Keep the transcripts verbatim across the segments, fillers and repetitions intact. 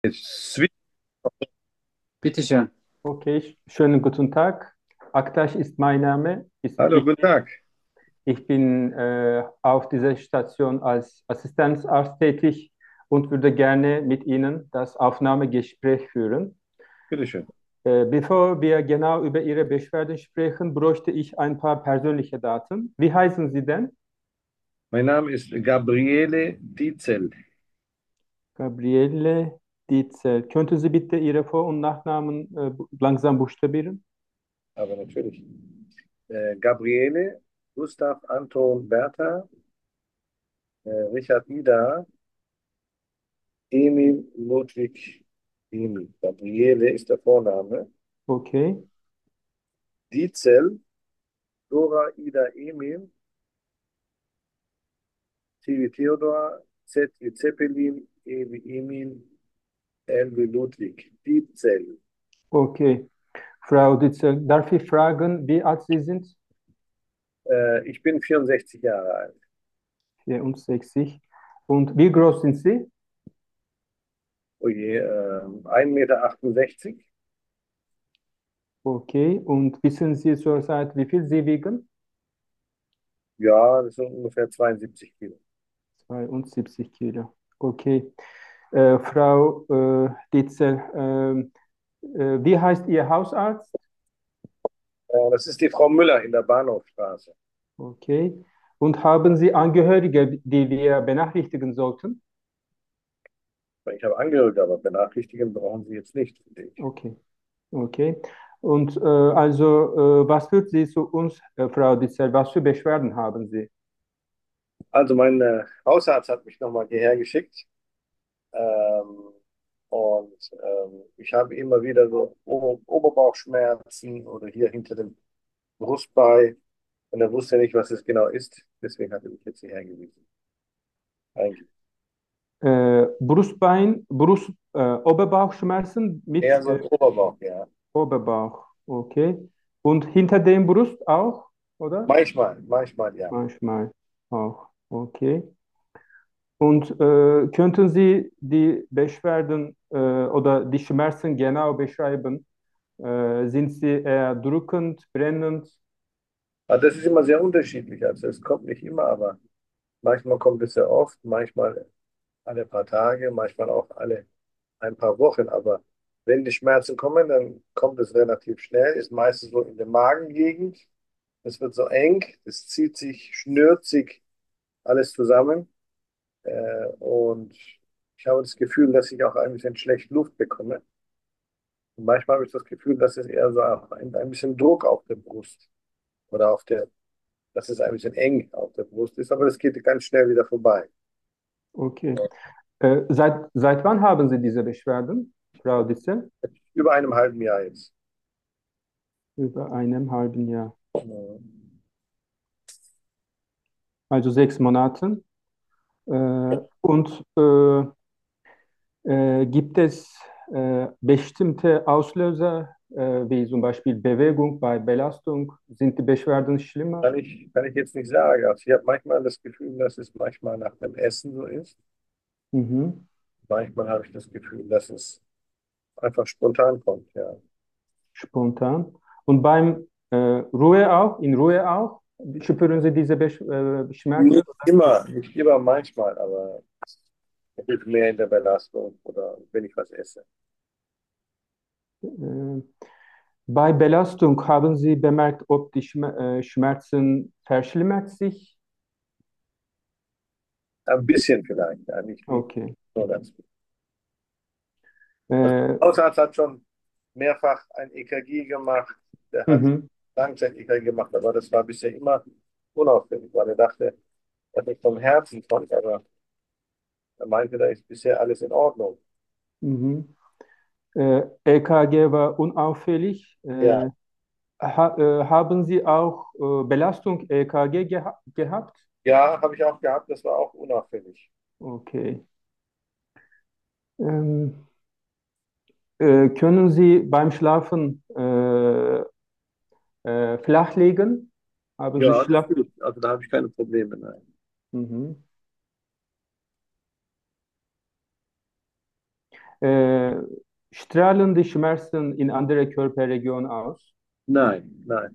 Swi- Bitteschön. Okay, schönen guten Tag. Aktaş ist mein Name. Ich, Hallo, ich, guten Tag. ich bin äh, auf dieser Station als Assistenzarzt tätig und würde gerne mit Ihnen das Aufnahmegespräch führen. Bitteschön. Äh, bevor wir genau über Ihre Beschwerden sprechen, bräuchte ich ein paar persönliche Daten. Wie heißen Sie denn? Mein Name ist Gabriele Dietzel. Gabriele Dietzel. Könnten Sie bitte Ihre Vor- und Nachnamen äh, bu- langsam buchstabieren? Aber natürlich. Äh, Gabriele, Gustav Anton Bertha, äh, Richard Ida, Emil Ludwig Emil. Gabriele ist der Vorname. Okay. Dietzel, Dora Ida Emil, T wie Theodor, Z wie Zeppelin, E wie Emil, L wie Ludwig. Dietzel. Okay. Frau Dietzel, darf ich fragen, wie alt Sie sind? Äh, ich bin vierundsechzig Jahre alt. vierundsechzig. Und wie groß sind Sie? Oh je, äh, ein Meter achtundsechzig. Okay. Und wissen Sie zurzeit, wie viel Sie wiegen? Ja, das sind ungefähr zweiundsiebzig Kilo. zweiundsiebzig Kilo. Okay. Äh, Frau äh, Dietzel, ähm, äh, wie heißt Ihr Hausarzt? Äh, das ist die Frau Müller in der Bahnhofstraße. Okay. Und haben Sie Angehörige, die wir benachrichtigen sollten? Ich habe Angehörige, aber benachrichtigen brauchen Sie jetzt nicht, finde ich. Okay. Okay. Und äh, also, äh, was führt Sie zu uns, äh, Frau Dietzel? Was für Beschwerden haben Sie? Also mein äh, Hausarzt hat mich nochmal hierher geschickt. Ähm, und ähm, ich habe immer wieder so O- Oberbauchschmerzen oder hier hinter dem Brustbein. Und er wusste nicht, was es genau ist. Deswegen hat er mich jetzt hierher gewiesen. Eigentlich Äh, Brustbein, Brust, äh, Oberbauchschmerzen mit eher so äh, ein Oberbauch, ja. Oberbauch, okay. Und hinter dem Brust auch, oder? Manchmal, manchmal, ja. Manchmal auch, okay. Und äh, könnten Sie die Beschwerden äh, oder die Schmerzen genau beschreiben? Äh, sind sie eher drückend, brennend? Aber das ist immer sehr unterschiedlich. Also es kommt nicht immer, aber manchmal kommt es sehr oft, manchmal alle paar Tage, manchmal auch alle ein paar Wochen. Aber wenn die Schmerzen kommen, dann kommt es relativ schnell, ist meistens so in der Magengegend. Es wird so eng, es zieht sich, schnürt sich alles zusammen. Äh, und ich habe das Gefühl, dass ich auch ein bisschen schlecht Luft bekomme. Und manchmal habe ich das Gefühl, dass es eher so ein, ein bisschen Druck auf der Brust oder auf der, dass es ein bisschen eng auf der Brust ist, aber das geht ganz schnell wieder vorbei. Okay. Äh, seit, seit wann haben Sie diese Beschwerden, Frau Ditzel? Über einem halben Jahr jetzt. Über einem halben Jahr. Ja. Also sechs Monaten. Äh, und äh, äh, gibt es äh, bestimmte Auslöser, äh, wie zum Beispiel Bewegung bei Belastung? Sind die Beschwerden schlimmer? Kann ich, kann ich jetzt nicht sagen. Also ich habe manchmal das Gefühl, dass es manchmal nach dem Essen so ist. Mhm. Manchmal habe ich das Gefühl, dass es einfach spontan kommt, ja. Spontan. Und beim äh, Ruhe auch, in Ruhe auch, spüren Sie diese Besch äh, Schmerzen? Nicht immer, nicht immer, manchmal, aber es ist mehr in der Belastung oder wenn ich was esse. Äh, bei Belastung haben Sie bemerkt, ob die Schmer äh, Schmerzen verschlimmert sich? Ein bisschen vielleicht, ja, nicht, nicht Okay. so ganz viel. Also Äh, der Hausarzt hat schon mehrfach ein E K G gemacht. Der hat mhm, Langzeit-E K G gemacht, aber das war bisher immer unauffällig, weil er dachte, dass ich vom Herzen kommt, aber er meinte, da ist bisher alles in Ordnung. mhm. Äh, E K G war unauffällig. Ja, Äh, ha äh, haben Sie auch äh, Belastung-E K G geha gehabt? ja, habe ich auch gehabt, das war auch unauffällig. Okay. Ähm, äh, können Sie beim Schlafen äh, äh, flach liegen? Haben Sie Ja, Schlaf? natürlich. Also da habe ich keine Probleme, nein. Mhm. Äh, strahlen die Schmerzen in andere Körperregionen aus? Nein, nein.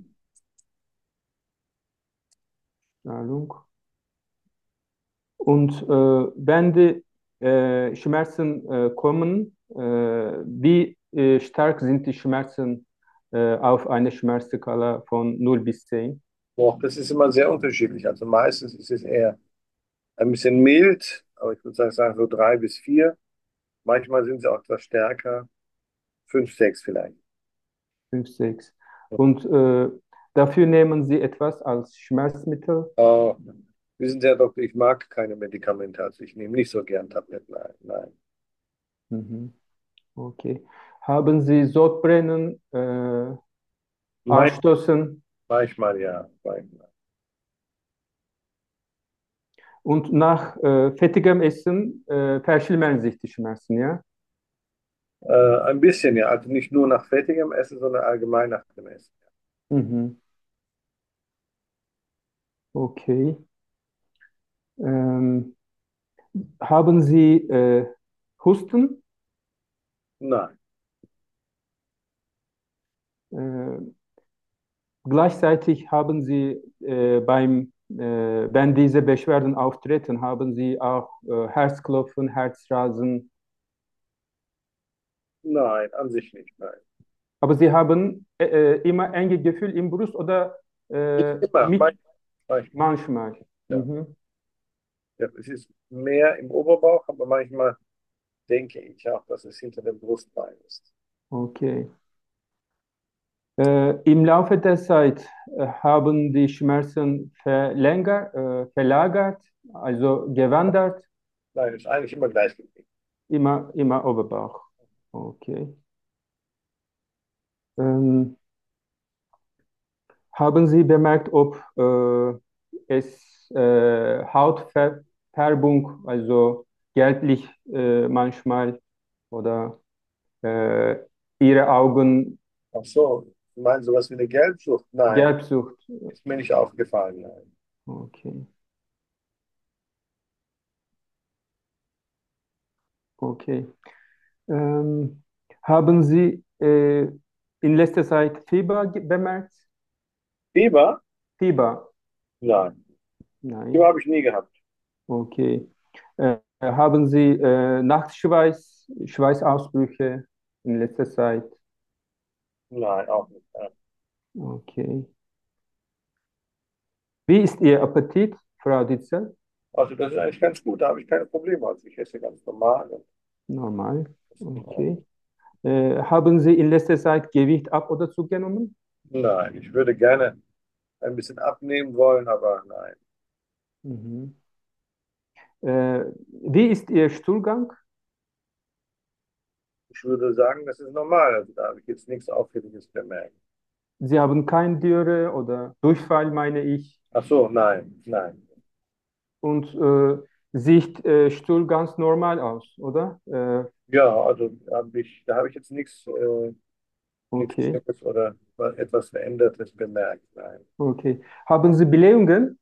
Strahlung. Und äh, wenn die äh, Schmerzen äh, kommen, äh, wie äh, stark sind die Schmerzen äh, auf einer Schmerzskala von null bis zehn? Boah, das ist immer sehr unterschiedlich. Also meistens ist es eher ein bisschen mild, aber ich würde sagen, sagen so drei bis vier. Manchmal sind sie auch etwas stärker, fünf, sechs vielleicht. fünf, sechs. Und äh, dafür nehmen Sie etwas als Schmerzmittel? Äh, wissen Sie, Herr Doktor, ich mag keine Medikamente, also ich nehme nicht so gern Tabletten ein. Nein. Mhm. Okay. Haben Sie Sodbrennen, äh, Manch, Ausstoßen manchmal ja, manchmal. und nach äh, fettigem Essen äh, verschlimmern sich die Schmerzen, ja? Äh, ein bisschen ja, also nicht nur nach fettigem Essen, sondern allgemein nach dem Essen. Mhm. Okay. Ähm, haben Sie äh, Husten? Nein, Äh, gleichzeitig haben Sie äh, beim, äh, wenn diese Beschwerden auftreten, haben Sie auch äh, Herzklopfen, Herzrasen, nein, an sich nicht, nein. aber Sie haben äh, äh, immer enge Gefühl im Brust oder äh, Immer, mit manchmal, manchmal. manchmal. Ja. Mhm. Ja, es ist mehr im Oberbauch, aber manchmal denke ich auch, dass es hinter dem Brustbein ist. Okay. Äh, im Laufe der Zeit äh, haben die Schmerzen verlängert, äh, verlagert, also gewandert, Nein, ist eigentlich immer gleich geblieben. immer, immer Oberbauch. Okay. Ähm, haben Sie bemerkt, ob äh, es äh, Hautfärbung, also gelblich äh, manchmal oder äh, Ihre Augen Ach so, Sie meinen sowas wie eine Gelbsucht? Nein, Gelbsucht? ist mir nicht aufgefallen. Nein. Okay, okay. Ähm, haben Sie äh, in letzter Zeit Fieber ge- bemerkt? Fieber? Fieber? Nein, Fieber Nein. habe ich nie gehabt. Okay. Äh, haben Sie äh, Nachtschweiß, Schweißausbrüche in letzter Zeit? Nein, auch nicht. Nein. Okay. Wie ist Ihr Appetit, Frau Ditzel? Also das ist eigentlich ganz gut, da habe ich keine Probleme. Also ich esse ganz normal. Und Normal. das ist in Okay. Ordnung. Äh, haben Sie in letzter Zeit Gewicht ab oder zugenommen? Nein, ich würde gerne ein bisschen abnehmen wollen, aber nein. Mhm. Äh, wie ist Ihr Stuhlgang? Ich würde sagen, das ist normal. Also da habe ich jetzt nichts Auffälliges bemerkt. Sie haben kein Diarrhoe oder Durchfall, meine ich. Ach so, nein, nein. Und äh, sieht äh, Stuhl ganz normal aus, oder? Äh, Ja, also da habe ich, da habe ich jetzt nichts, äh, nichts okay, Schlimmes oder etwas Verändertes bemerkt. Nein. okay. Haben Sie Blähungen?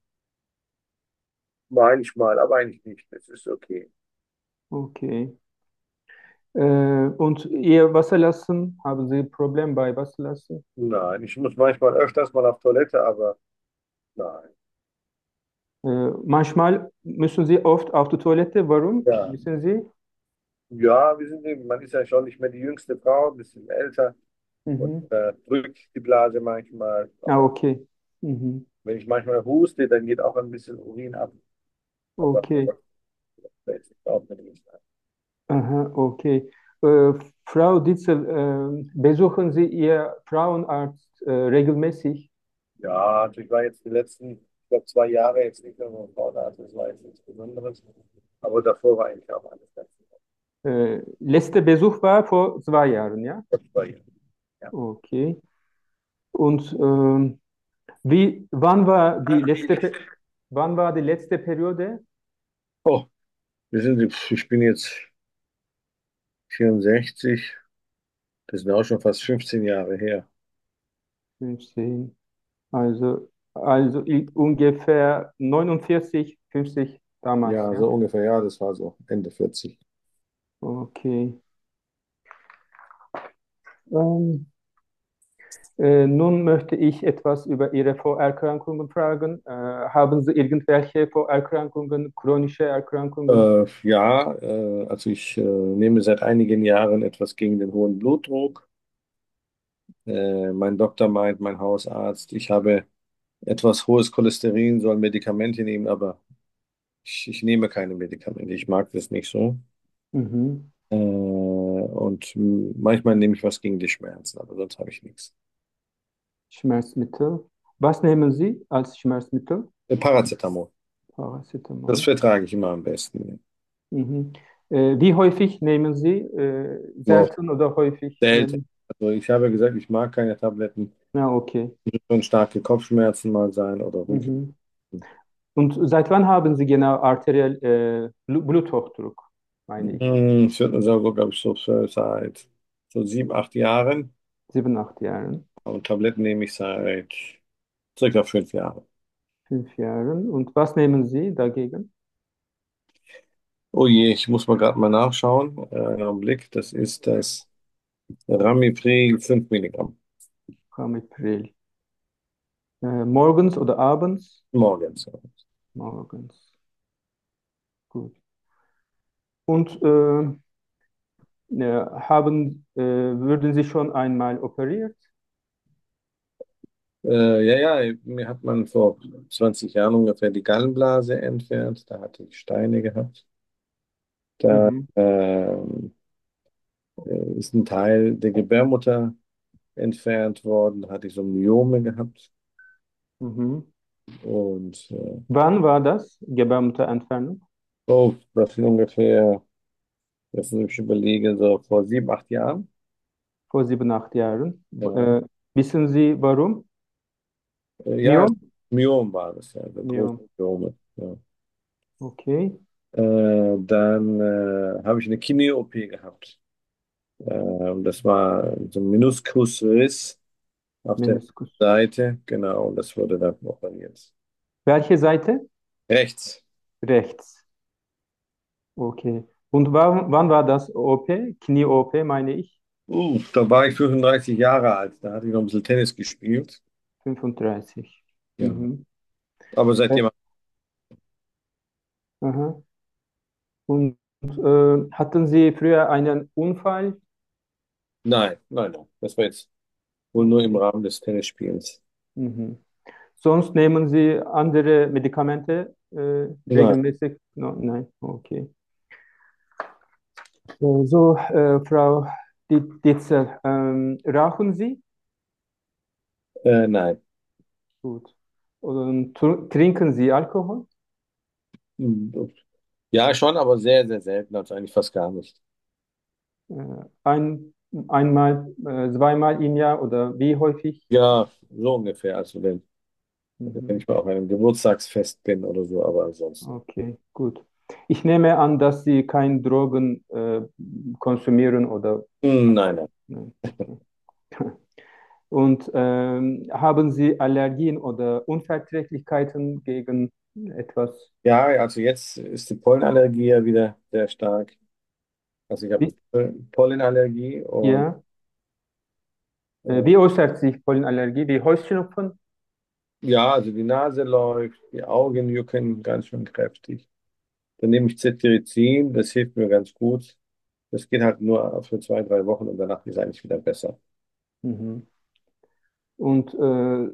Manchmal, aber eigentlich nicht. Das ist okay. Okay. Äh, und Ihr Wasserlassen? Haben Sie Problem bei Wasserlassen? Nein, ich muss manchmal öfters mal auf Toilette, aber nein. Äh, manchmal müssen Sie oft auf die Toilette. Warum? Ja, Wissen Sie? ja, wir sind eben, man ist ja schon nicht mehr die jüngste Frau, ein bisschen älter und Mhm. äh, drückt die Blase manchmal. Ah, Aber okay. Mhm. wenn ich manchmal huste, dann geht auch ein bisschen Urin ab. Aber Okay. das ist auch nicht. Aha, okay. Äh, Frau Ditzel, äh, besuchen Sie Ihr Frauenarzt äh, regelmäßig? Ja, also ich war jetzt die letzten, ich glaube, zwei Jahre jetzt nicht mehr beim Frauenarzt, das war jetzt nichts Besonderes. Aber davor war eigentlich auch alles ganz Äh, letzter Besuch war vor zwei Jahren, ja? gut bei ihr. Ja. Okay. Und ähm, wie, wann war die letzte, Pe- wann war die letzte Periode? Oh, wir sind, ich bin jetzt vierundsechzig, das sind auch schon fast fünfzehn Jahre her. fünfzehn. Also, also i- ungefähr neunundvierzig, fünfzig damals, Ja, ja? so ungefähr, ja, das war so Ende vierzig. Okay. Ähm, äh, nun möchte ich etwas über Ihre Vorerkrankungen fragen. Äh, haben Sie irgendwelche Vorerkrankungen, chronische Erkrankungen? Äh, ja, äh, also ich äh, nehme seit einigen Jahren etwas gegen den hohen Blutdruck. Äh, mein Doktor meint, mein Hausarzt, ich habe etwas hohes Cholesterin, soll Medikamente nehmen, aber ich, ich nehme keine Medikamente. Ich mag das nicht so. Mhm. Äh, und m, manchmal nehme ich was gegen die Schmerzen, aber sonst habe ich nichts. Schmerzmittel. Was nehmen Sie als Schmerzmittel? Äh, Paracetamol, das Paracetamol. vertrage ich immer am besten. Mhm. Äh, wie häufig nehmen Sie? Äh, Wow. selten oder häufig Selten. nehmen? Also ich habe ja gesagt, ich mag keine Tabletten. Ja, okay. Können starke Kopfschmerzen mal sein oder Rücken. Mhm. Und seit wann haben Sie genau arteriell äh, Blu- Bluthochdruck, meine ich? Hm, Ich würde sagen, so, glaube ich, so für seit so sieben, acht Jahren. Sieben, acht Jahren, Und Tabletten nehme ich seit circa fünf Jahren. fünf Jahren. Und was nehmen Sie dagegen? Oh je, ich muss mal gerade mal nachschauen. Äh, einen Augenblick, das ist das Ramipril fünf Milligramm Camipral. Äh, morgens oder abends? morgens. Morgens. Gut. Und äh, ja, haben, äh, würden Sie schon einmal operiert? Äh, ja, ja, mir hat man vor zwanzig Jahren ungefähr die Gallenblase entfernt. Da hatte ich Steine gehabt. Da Mhm. ähm, äh, ist ein Teil der Gebärmutter entfernt worden. Da hatte ich so Myome gehabt. Mhm. Und äh, Wann war das? Gebärmutterentfernung? oh, das sind ungefähr, das muss ich überlege, so vor sieben, acht Jahren. Vor sieben, acht Jahren. Ja, Äh, wissen Sie warum? äh, ja, Myom? Myom war das, ja, so große Myom. Myome. Ja. Okay. Äh, dann äh, habe ich eine Knie-O P gehabt. Äh, das war so ein Meniskusriss auf der Meniskus. Seite, genau, und das wurde dann operiert. Welche Seite? Rechts. Rechts. Okay. Und wann, wann war das O P? Knie-O P, meine ich. Uh, da war ich fünfunddreißig Jahre alt, da hatte ich noch ein bisschen Tennis gespielt. fünfunddreißig. Ja. Mhm. Aber Äh, seitdem, aha. Und äh, hatten Sie früher einen Unfall? nein, nein, nein, das war jetzt wohl nur im Okay. Rahmen des Tennisspiels. Mhm. Sonst nehmen Sie andere Medikamente äh, Nein, regelmäßig? No, nein, okay. Äh, So, äh, Frau Di- Ditzel, ähm, rauchen Sie? äh, nein. Gut. Und tr- trinken Sie Alkohol? Ja, schon, aber sehr, sehr selten, also eigentlich fast gar nicht. Äh, ein, einmal, äh, zweimal im Jahr oder wie häufig? Ja, so ungefähr, also wenn, wenn Mhm. ich mal auf einem Geburtstagsfest bin oder so, aber ansonsten. Okay, gut. Ich nehme an, dass Sie keine Drogen äh, konsumieren oder. Hm, Nein, nein. Nein, okay. Und ähm, haben Sie Allergien oder Unverträglichkeiten gegen etwas? Ja, also jetzt ist die Pollenallergie ja wieder sehr stark. Also ich habe Wie, eine Pollenallergie und ja, äh, äh, wie äußert sich Pollenallergie? Wie Heuschnupfen? ja, also die Nase läuft, die Augen jucken ganz schön kräftig. Dann nehme ich Cetirizin, das hilft mir ganz gut. Das geht halt nur für zwei, drei Wochen und danach ist es eigentlich wieder besser. Mhm. Und äh,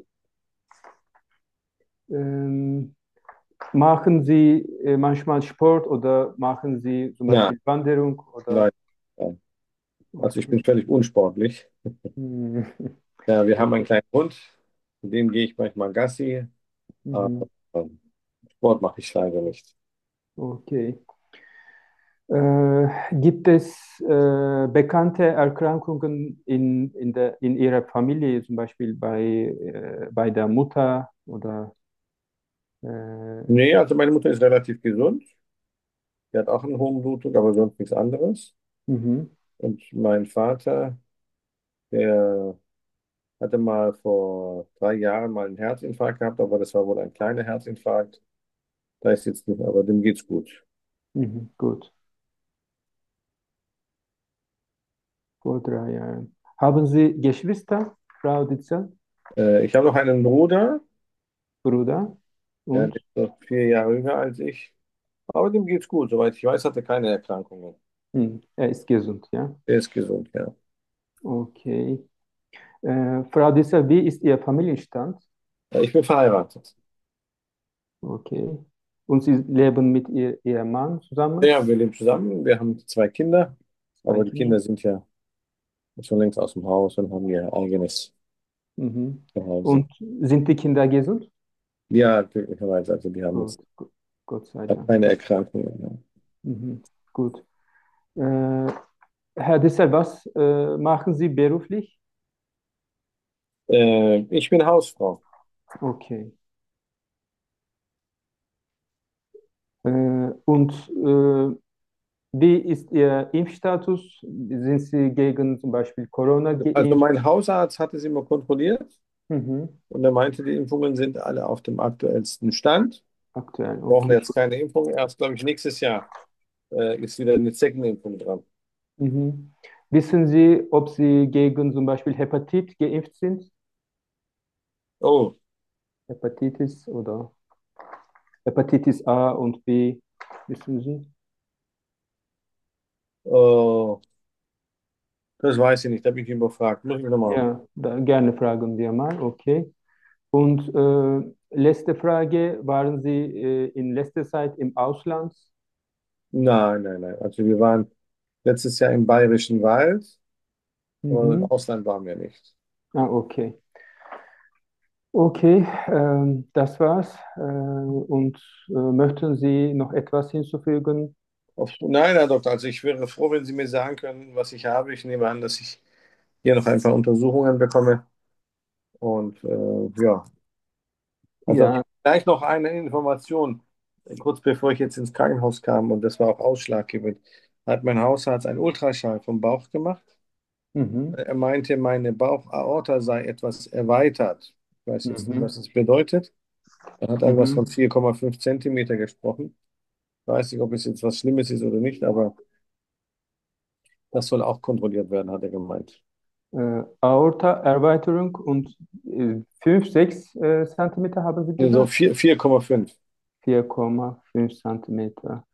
ähm, machen Sie äh, manchmal Sport oder machen Sie zum Nein, Beispiel Wanderung oder? nein, nein. Also ich Okay. bin völlig unsportlich. Mhm. Ja, wir haben einen Okay. kleinen Hund, mit dem gehe ich manchmal Gassi, Mhm. aber ähm, Sport mache ich leider nicht. Okay. Äh, gibt es äh, bekannte Erkrankungen in, in, der, in Ihrer Familie, zum Beispiel bei, äh, bei der Mutter oder äh, Nee, also meine Mutter ist relativ gesund. Die hat auch einen hohen Blutdruck, aber sonst nichts anderes. mhm, Und mein Vater, der hatte mal vor drei Jahren mal einen Herzinfarkt gehabt, aber das war wohl ein kleiner Herzinfarkt. Da ist jetzt nicht, aber dem geht's gut. mhm, gut. Vor drei Jahren. Haben Sie Geschwister, Frau Ditzel, Äh, ich habe noch einen Bruder, Bruder? der Und ist noch vier Jahre jünger als ich. Aber dem geht's gut. Soweit ich weiß, hat er keine Erkrankungen. hm, er ist gesund, ja? Er ist gesund, ja. Okay. Äh, Frau Ditzel, wie ist Ihr Familienstand? Ja, ich bin verheiratet. Okay. Und Sie leben mit Ihr Ehemann zusammen? Ja, wir leben zusammen. Wir haben zwei Kinder, Zwei aber die Kinder? Kinder sind ja schon längst aus dem Haus und haben ihr eigenes Mhm. Zuhause. Und sind die Kinder gesund? Ja, glücklicherweise. Also die haben Gut, jetzt gu- Gott sei Dank. keine Erkrankungen. Mhm. Gut. Äh, Herr Dessel, was äh, machen Sie beruflich? Ja. Äh, ich bin Hausfrau. Okay. Äh, und äh, wie ist Ihr Impfstatus? Sind Sie gegen zum Beispiel Corona Also geimpft? mein Hausarzt hat es immer kontrolliert Mhm. und er meinte, die Impfungen sind alle auf dem aktuellsten Stand. Aktuell, Brauchen okay. jetzt keine Impfung. Erst, glaube ich, nächstes Jahr äh, ist wieder eine Zeckenimpfung dran. Mhm. Wissen Sie, ob Sie gegen zum Beispiel Hepatit geimpft sind? Oh, Hepatitis oder Hepatitis A und B, wissen Sie? oh, das weiß ich nicht, da bin ich überfragt. Muss ich nochmal. Ja, da, gerne fragen wir mal, okay. Und äh, letzte Frage, waren Sie äh, in letzter Zeit im Ausland? Nein, nein, nein. Also wir waren letztes Jahr im Bayerischen Wald, aber im Mhm. Ausland waren wir nicht. Ah, okay. Okay, ähm, das war's. Äh, und äh, möchten Sie noch etwas hinzufügen? Auf, nein, Herr Doktor, also ich wäre froh, wenn Sie mir sagen können, was ich habe. Ich nehme an, dass ich hier noch ein paar Untersuchungen bekomme. Und äh, ja, also Ja. vielleicht noch eine Information. Kurz bevor ich jetzt ins Krankenhaus kam, und das war auch ausschlaggebend, hat mein Hausarzt einen Ultraschall vom Bauch gemacht. Mhm. Er meinte, meine Bauchaorta sei etwas erweitert. Ich weiß jetzt nicht, Mhm. was es bedeutet. Er hat irgendwas von Mhm. vier Komma fünf Zentimeter gesprochen. Ich weiß nicht, ob es jetzt was Schlimmes ist oder nicht, aber das soll auch kontrolliert werden, hat er gemeint. Äh, Aorta-Erweiterung und äh, fünf, sechs äh, Zentimeter haben Sie So gesagt? vier vier Komma fünf. vier Komma fünf Zentimeter.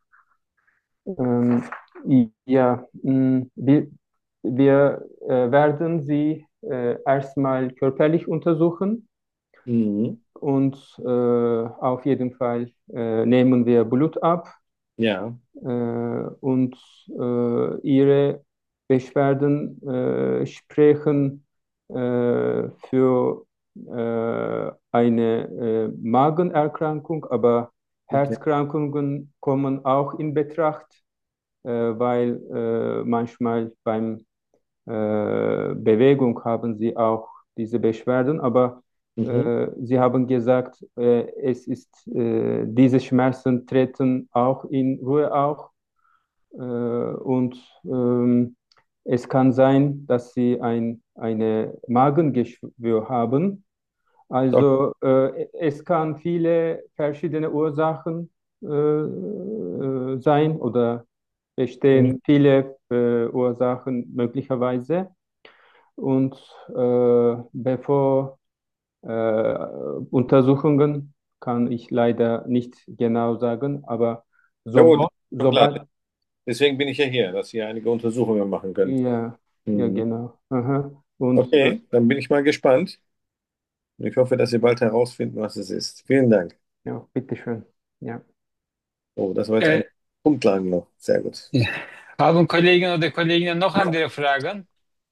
Ähm, ja, mh, wir, wir äh, werden Sie äh, erstmal körperlich untersuchen Mhm. und äh, auf jeden Fall äh, nehmen wir Blut ab Ja, äh, und äh, Ihre Beschwerden äh, sprechen äh, für äh, eine äh, Magenerkrankung, aber okay. Herzkrankungen kommen auch in Betracht, äh, weil äh, manchmal beim äh, Bewegung haben sie auch diese Beschwerden, aber Mhm. äh, sie haben gesagt, äh, es ist, äh, diese Schmerzen treten auch in Ruhe auf äh, und ähm, es kann sein, dass sie ein, eine Magengeschwür haben. Okay. Also äh, es kann viele verschiedene Ursachen äh, äh, sein oder Mhm. bestehen viele äh, Ursachen möglicherweise. Und äh, bevor äh, Untersuchungen kann ich leider nicht genau sagen, aber Ja gut, sobald, schon klar. sobald, Deswegen bin ich ja hier, dass ihr einige Untersuchungen machen könnt. ja, ja, Mhm. genau. Aha. Und äh, Okay, dann bin ich mal gespannt. Ich hoffe, dass Sie bald herausfinden, was es ist. Vielen Dank. ja, bitteschön. Ja. Oh, das war jetzt Äh, ein Punktland noch. Sehr gut. ja. Haben Kollegen oder Kolleginnen noch andere Fragen?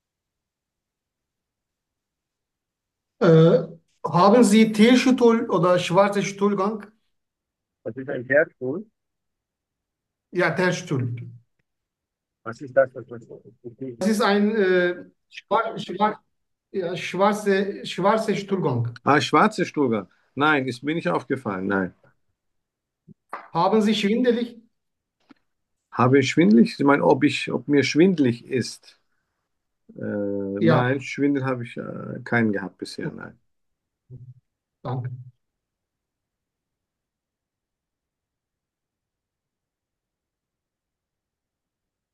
Äh, haben Sie Teestuhl oder schwarzen Stuhlgang? Was ist ein Herzstuhl? Ja, Teestuhl. Was ist das? Was was- Das ist ein äh, schwar schwar ja, schwarze, schwarze Stuhlgang. Ah, schwarze Stuhlgang. Nein, ist mir nicht aufgefallen. Nein. Haben Sie schwindelig? Habe ich schwindelig? Sie meinen, ob ich, ob mir schwindelig ist? Äh, Ja, nein, Schwindel habe ich äh, keinen gehabt bisher. Nein. danke.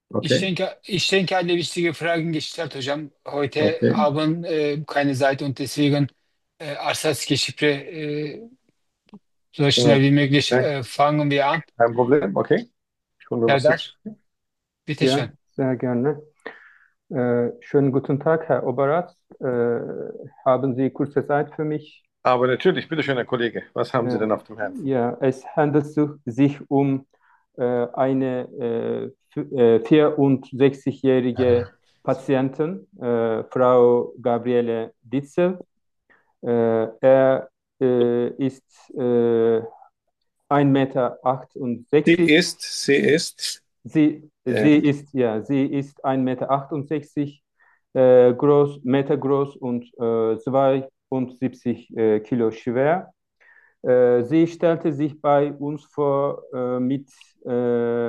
Ich Okay, denke, ich denke, alle wichtige Fragen gestellt, hocam. Heute okay. haben äh, keine Zeit und deswegen äh, Arsatzki-Chiffre äh, so Ja, schnell wie möglich kein äh, fangen wir an. kein Problem, okay. Schon wir was zu. Serdar, Ja, bitteschön. sehr gerne. Äh, schönen guten Tag, Herr Oberarzt. Äh, haben Sie kurze Zeit für mich? Aber natürlich, bitte schön, Herr Kollege, was haben Sie Äh, denn auf dem Herzen? ja, es handelt sich sich um äh, eine äh, f- äh, vierundsechzigjährige Patientin, äh, Frau Gabriele Ditzel. Äh, er äh, ist äh, ein Meter Sie achtundsechzig. ist, sie ist, Sie, äh, sie ist, ja, sie ist ein Meter achtundsechzig äh, groß, Meter groß und äh, zweiundsiebzig äh, Kilo schwer. Äh, sie stellte sich bei uns vor äh, mit äh,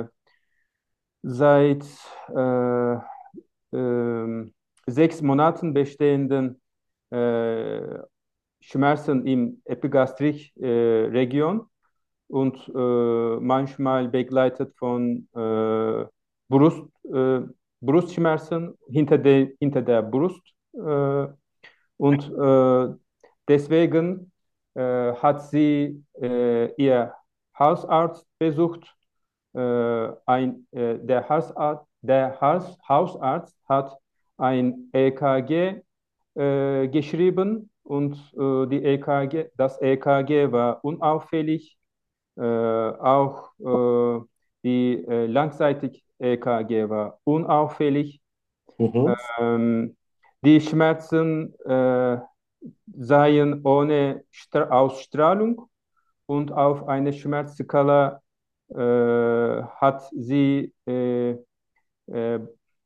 seit äh, ähm, sechs Monaten bestehenden äh, Schmerzen im Epigastrik-Region und äh, manchmal begleitet von äh, Brust, äh, Brustschmerzen hinter der, hinter der Brust. Äh, und äh, deswegen äh, hat sie äh, ihr Hausarzt besucht. Äh, ein, äh, der Hausarzt, der Haus, Hausarzt hat ein E K G äh, geschrieben und äh, die E K G, das E K G war unauffällig. Äh, auch äh, die äh, Langzeitig-E K G war unauffällig. mhm, Ähm, die Schmerzen äh, seien ohne Stra Ausstrahlung und auf einer Schmerzskala äh, hat sie äh, äh,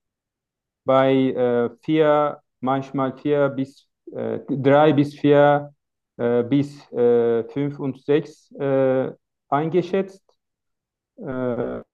bei äh, vier, manchmal vier bis äh, drei bis vier äh, bis äh, fünf und sechs äh, eingeschätzt. Äh,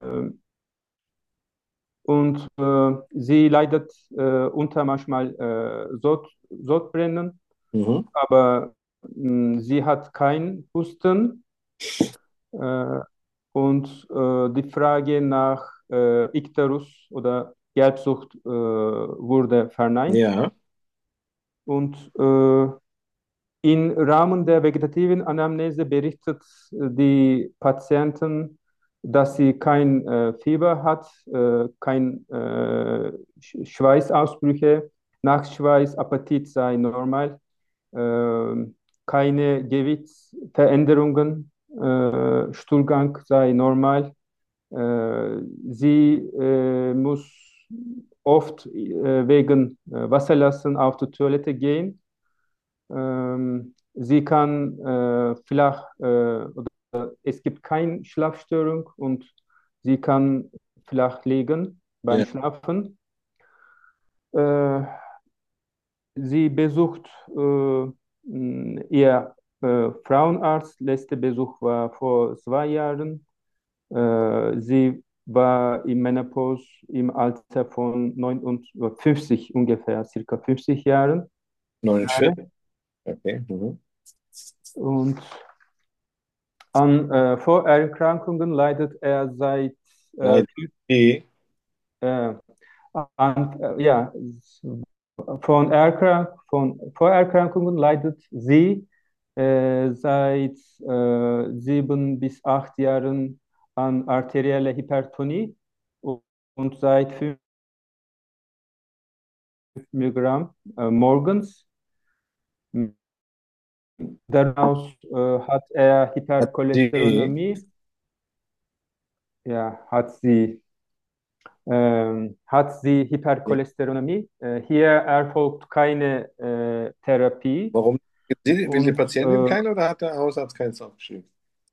und äh, sie leidet äh, unter manchmal äh, Sod Sodbrennen, mhm, aber mh, sie hat kein Husten. Äh, und äh, die Frage nach äh, Ikterus oder Gelbsucht äh, wurde verneint. ja, Und äh, im Rahmen der vegetativen Anamnese berichtet äh, die Patientin, dass sie kein äh, Fieber hat, äh, kein äh, Sch- Schweißausbrüche, Nachschweiß, Appetit sei normal, äh, keine Gewichtsveränderungen, äh, Stuhlgang sei normal. Äh, sie äh, muss oft äh, wegen äh, Wasserlassen auf die Toilette gehen. Ähm, sie kann äh, flach, äh, oder es gibt keine Schlafstörung und sie kann flach liegen beim ja, Schlafen. Äh, sie besucht äh, mh, ihr äh, Frauenarzt. Letzter Besuch war vor zwei Jahren. Äh, sie war im Menopause im Alter von neunundfünfzig ungefähr, circa fünfzig Jahren. neunundvierzig, okay, mhm. Und an äh, Vorerkrankungen leidet er seit äh, Nein, die, äh, an, äh, ja, von, Erkrank von Vorerkrankungen leidet sie äh, seit äh, sieben bis acht Jahren an arterieller Hypertonie und, und seit fünf Milligramm äh, morgens. Daraus äh, hat er hat die, Hypercholesterinämie, ja, hat sie ähm, hat sie Hypercholesterinämie. Äh, hier erfolgt keine äh, Therapie warum will will die und Patientin äh, keine oder hat der Hausarzt keins aufgeschrieben?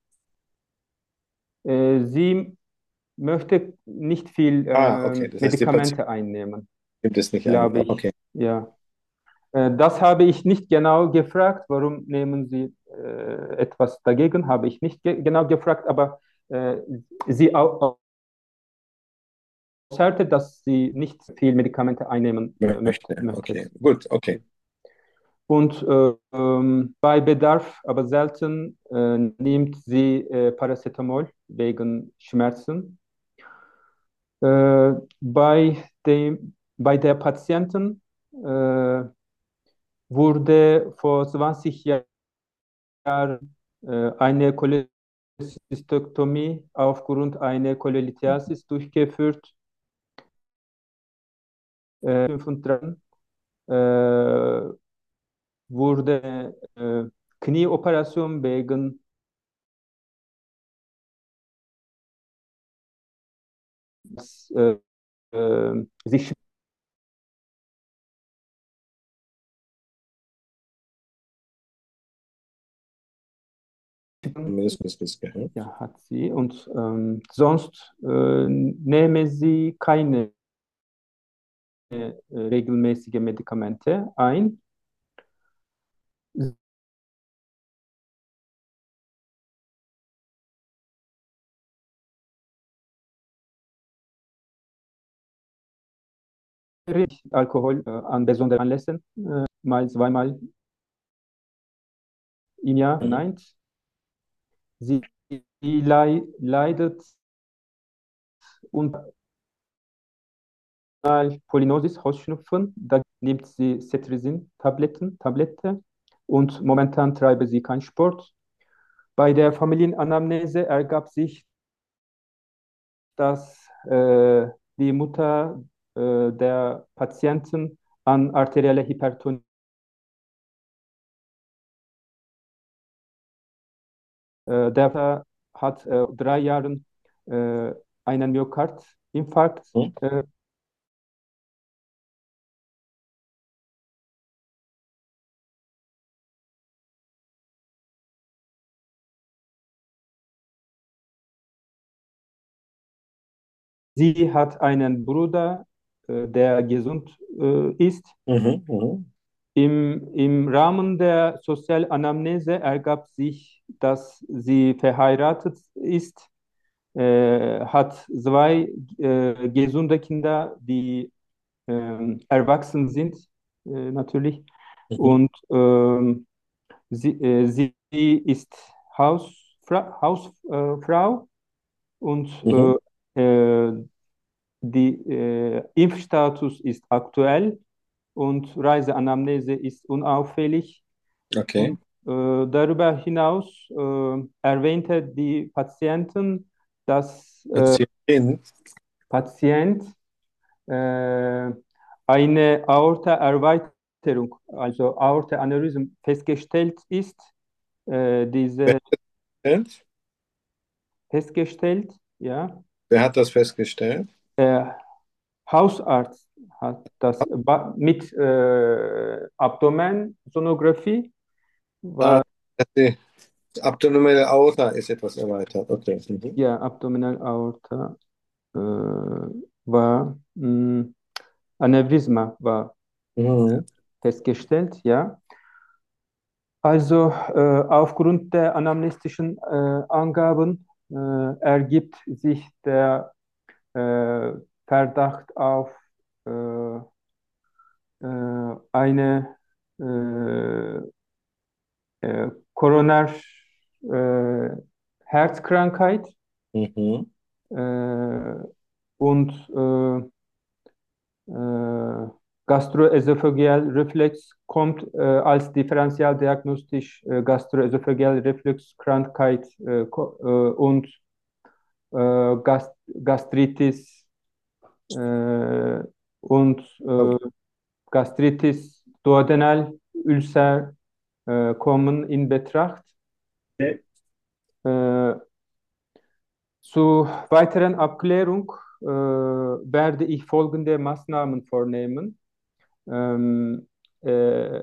äh, sie möchte nicht viel Ah, okay, äh, das heißt, die Patientin Medikamente einnehmen, gibt es nicht ein. glaube ich. Okay, Ja. Äh, das habe ich nicht genau gefragt. Warum nehmen Sie äh, etwas dagegen? Habe ich nicht ge genau gefragt, aber äh, sie au aussagte, dass sie nicht viel Medikamente einnehmen äh, möcht möchte, möchte. okay, gut, okay. Und äh, ähm, bei Bedarf, aber selten, äh, nimmt sie äh, Paracetamol wegen Schmerzen. Äh, bei dem, bei der Patienten äh, wurde vor zwanzig Jahren äh, eine Cholestektomie aufgrund einer Cholelithiasis durchgeführt. Äh, fünfunddreißig äh, wurde äh, Knieoperation wegen äh, äh, sich Meniskusriss gehabt. ja, hat sie und ähm, sonst äh, nehme sie keine äh, regelmäßige Medikamente ein. Alkohol äh, an besonderen Anlässen, äh, mal zweimal im Jahr. Mhm. Nein, sie, sie lei leidet unter Polynosis, Heuschnupfen. Da nimmt sie Cetirizin-Tabletten, Tablette und momentan treibe sie keinen Sport. Bei der Familienanamnese ergab sich, dass äh, die Mutter äh, der Patienten an arterieller Hypertonie äh, der hat äh, drei Jahren äh, einen Myokardinfarkt. Mhm. Äh, sie hat einen Bruder, äh, der gesund äh, ist. Mhm. Mhm. Im, Im Rahmen der Sozialanamnese ergab sich, dass sie verheiratet ist, äh, hat zwei äh, gesunde Kinder, die ähm, erwachsen sind, äh, natürlich. Mhm. Und ähm, sie, äh, sie ist Hausfrau, Hausfrau äh, Frau und Mhm. äh, äh, die äh, Impfstatus ist aktuell und Reiseanamnese ist unauffällig. Okay. Und äh, darüber hinaus äh, erwähnte die Patientin, dass äh, Patientin. Patient äh, eine Aortaerweiterung, also Aorteaneurysm festgestellt ist. Äh, Wer diese hat das festgestellt? festgestellt, ja. Wer hat das festgestellt? Der Hausarzt hat das ba- mit äh, Abdomensonographie Ah, war die abdominale Aorta ist etwas erweitert. Okay. Mhm. ja Abdominalaorta äh, war mh, Aneurysma war Mhm. festgestellt, ja. Also äh, aufgrund der anamnestischen äh, Angaben äh, ergibt sich der äh, Verdacht auf äh, äh, eine äh, äh, Koronar äh, Herzkrankheit Mhm. äh, und äh, äh, Gastroesophageal-Reflex kommt äh, als differentialdiagnostisch äh, Gastroesophageal-Reflexkrankheit äh, ko- äh, und äh, Gast Gastritis äh, und äh, Gastritis Duodenal Ulcer äh, kommen in Betracht. Okay. Äh, Zur weiteren Abklärung äh, werde ich folgende Maßnahmen vornehmen. Ähm, äh,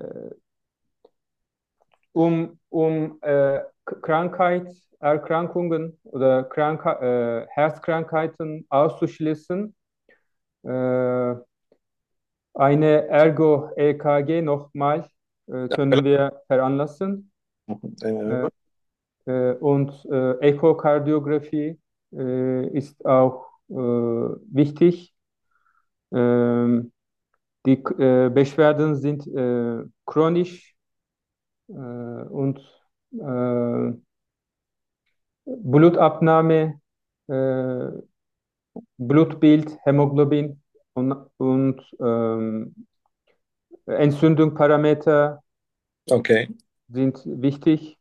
um um äh, Krankheit, Erkrankungen oder Krank äh, Herzkrankheiten auszuschließen, äh, eine Ergo-E K G nochmal äh, Ja, können wir veranlassen mhm. Eine- äh, äh, und äh, Echokardiographie äh, ist auch äh, wichtig. Ähm, die äh, Beschwerden sind äh, chronisch äh, und äh, Blutabnahme äh, Blutbild, Hämoglobin und, und ähm, Entzündungsparameter Okay. sind wichtig.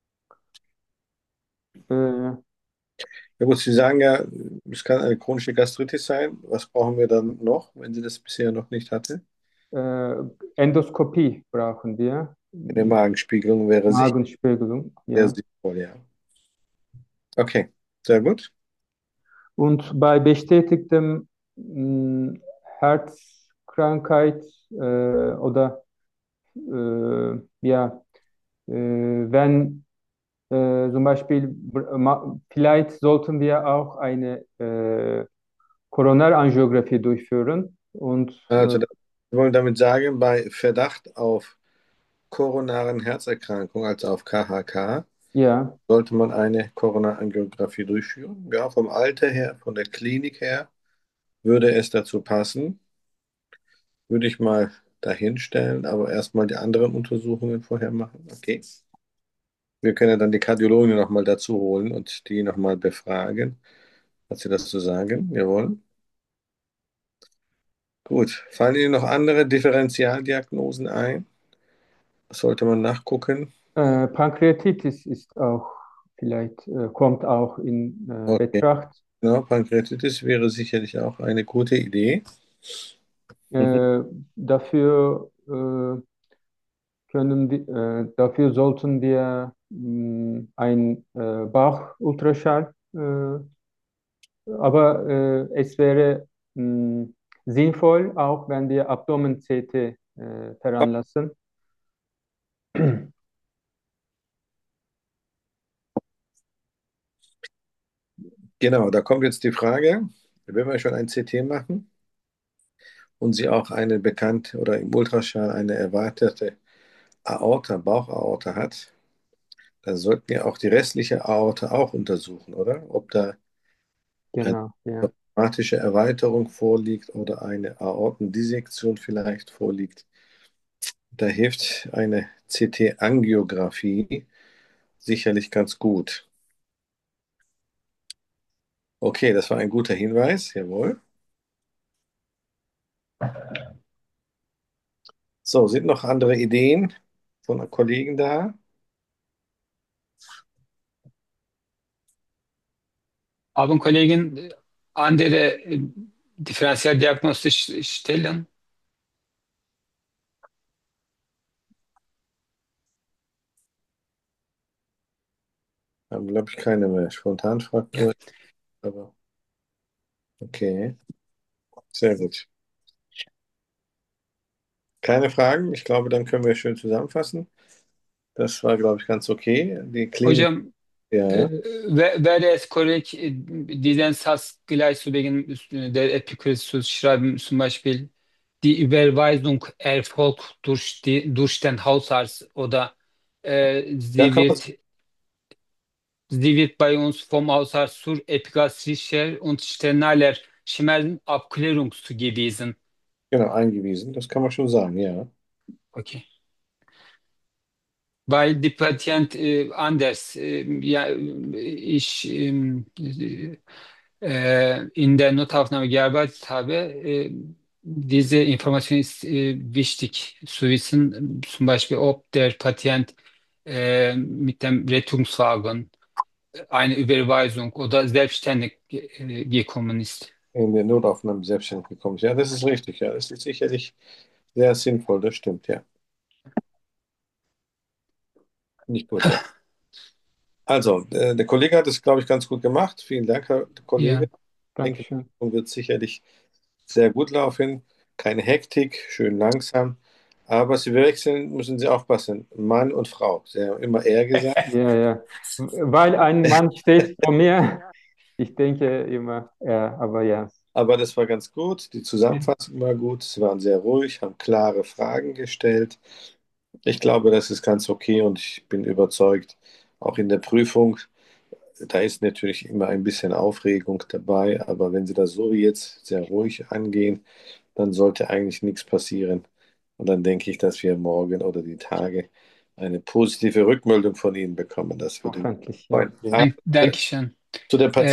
Äh, Ja gut, Sie sagen ja, es kann eine chronische Gastritis sein. Was brauchen wir dann noch, wenn sie das bisher noch nicht hatte? äh, Endoskopie brauchen wir, Eine Magenspiegelung wäre sicher Magenspiegelung, sehr ja. sinnvoll, ja. Okay, sehr gut. Und bei bestätigtem mh, Herzkrankheit äh, oder äh, ja, äh, wenn äh, zum Beispiel, ma- vielleicht sollten wir auch eine äh, Koronarangiographie durchführen und äh, Also, das- wir wollen damit sagen, bei Verdacht auf koronaren Herzerkrankung, also auf K H K, ja, sollte man eine Koronarangiographie durchführen. Ja, vom Alter her, von der Klinik her, würde es dazu passen. Würde ich mal dahinstellen, aber erstmal die anderen Untersuchungen vorher machen. Okay. Wir können ja dann die Kardiologen nochmal dazu holen und die nochmal befragen, was sie dazu sagen. Jawohl. Gut. Fallen Ihnen noch andere Differentialdiagnosen ein? Was sollte man nachgucken? äh, Pankreatitis ist auch vielleicht, äh, kommt auch in äh, Okay. Betracht. Genau, Pankreatitis wäre sicherlich auch eine gute Idee. Mhm. Äh, dafür äh, können wir, äh, dafür sollten wir mh, ein äh, Bauch-Ultraschall, äh, aber äh, es wäre mh, sinnvoll, auch wenn wir Abdomen-C T äh, veranlassen. Genau, da kommt jetzt die Frage, wenn wir schon ein C T machen und Sie auch eine bekannte oder im Ultraschall eine erweiterte Aorta, Bauchaorta hat, dann sollten wir auch die restliche Aorta auch untersuchen, oder? Ob da eine Genau, ja. traumatische Erweiterung vorliegt oder eine Aortendissektion vielleicht vorliegt. Da hilft eine C T-Angiografie sicherlich ganz gut. Okay, das war ein guter Hinweis, jawohl. So, sind noch andere Ideen von Kollegen da? Haben Kollegen äh, andere äh, Differentialdiagnostische Stellen? Haben, glaube ich, keine mehr. Spontan fragt Ja. nur, aber okay, sehr gut. Keine Fragen? Ich glaube, dann können wir schön zusammenfassen. Das war, glaube ich, ganz okay. Die Klinik, Hocam, Äh, ja. wär- wäre es korrekt, äh, diesen Satz gleich zu Beginn äh, der Epikür zu schreiben, zum Beispiel, die Überweisung erfolgt durch, die, durch den Hausarzt oder äh, Ja, sie kann man, wird, sie wird bei uns vom Hausarzt zur epigastrischer und sternaler Schmerzenabklärung zugewiesen. genau, eingewiesen. Das kann man schon sagen, ja. Okay. Weil die Patient äh, anders, äh, ja, ich ähm, äh, in der Notaufnahme gearbeitet habe, äh, diese Information ist äh, wichtig zu wissen, zum Beispiel ob der Patient äh, mit dem Rettungswagen eine Überweisung oder selbstständig äh, gekommen ist. In der Notaufnahme selbstständig gekommen ist. Ja, das ist richtig. Ja, das ist sicherlich sehr sinnvoll. Das stimmt, ja. Nicht gut, ja. Also, äh, der Kollege hat es, glaube ich, ganz gut gemacht. Vielen Dank, Herr Kollege. Ja, Ich denke, Dankeschön. es wird sicherlich sehr gut laufen. Keine Hektik, schön langsam. Aber Sie wechseln, müssen Sie aufpassen. Mann und Frau. Sie haben immer er gesagt. Ja, ja. Weil ein Mann steht vor mir, ich denke immer, ja, aber ja. Aber das war ganz gut. Die Zusammenfassung war gut. Sie waren sehr ruhig, haben klare Fragen gestellt. Ich glaube, das ist ganz okay und ich bin überzeugt, auch in der Prüfung, da ist natürlich immer ein bisschen Aufregung dabei, aber wenn Sie das so wie jetzt sehr ruhig angehen, dann sollte eigentlich nichts passieren. Und dann denke ich, dass wir morgen oder die Tage eine positive Rückmeldung von Ihnen bekommen. Das würde mich Hoffentlich, ja. freuen. Ja. Aber dank, Dankeschön. zu der Äh, Patientin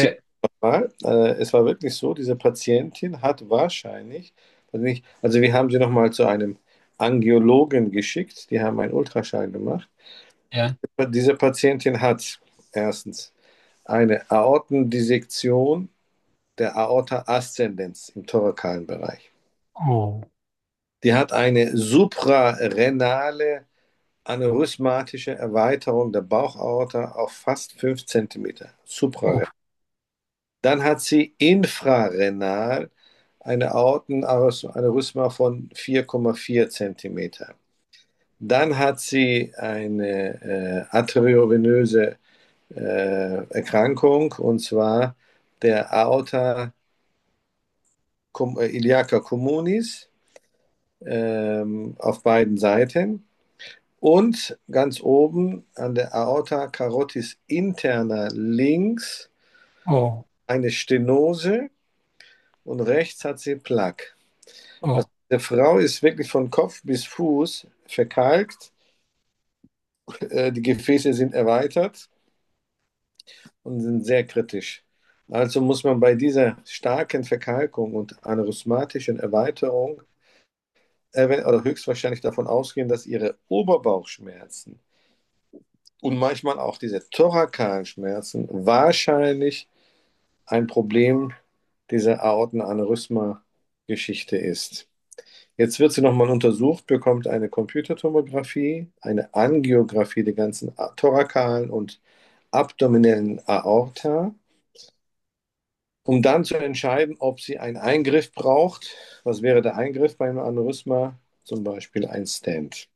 Mal, äh, es war wirklich so, diese Patientin hat wahrscheinlich, also, nicht, also wir haben sie nochmal zu einem Angiologen geschickt, die haben einen Ultraschall gemacht. Ja. Diese Patientin hat erstens eine Aortendissektion der Aorta ascendens im thorakalen Bereich. Oh, Die hat eine suprarenale aneurysmatische Erweiterung der Bauchaorta auf fast fünf Zentimeter. oh, Suprarenal. Dann hat sie infrarenal eine Aortenaneurysma von vier Komma vier Zentimeter. Dann hat sie eine äh, arteriovenöse äh, Erkrankung, und zwar der Aorta cum, äh, iliaca communis ähm, auf beiden Seiten und ganz oben an der Aorta carotis interna links oh, eine Stenose und rechts hat sie Plaque. Also oh, der Frau ist wirklich von Kopf bis Fuß verkalkt, äh, die Gefäße sind erweitert und sind sehr kritisch. Also muss man bei dieser starken Verkalkung und aneurysmatischen Erweiterung ev- oder höchstwahrscheinlich davon ausgehen, dass ihre Oberbauchschmerzen und manchmal auch diese thorakalen Schmerzen wahrscheinlich ein Problem dieser Aortenaneurysma-Geschichte ist. Jetzt wird sie nochmal untersucht, bekommt eine Computertomographie, eine Angiografie der ganzen thorakalen und abdominellen Aorta, um dann zu entscheiden, ob sie einen Eingriff braucht. Was wäre der Eingriff beim Aneurysma? Zum Beispiel ein Stent.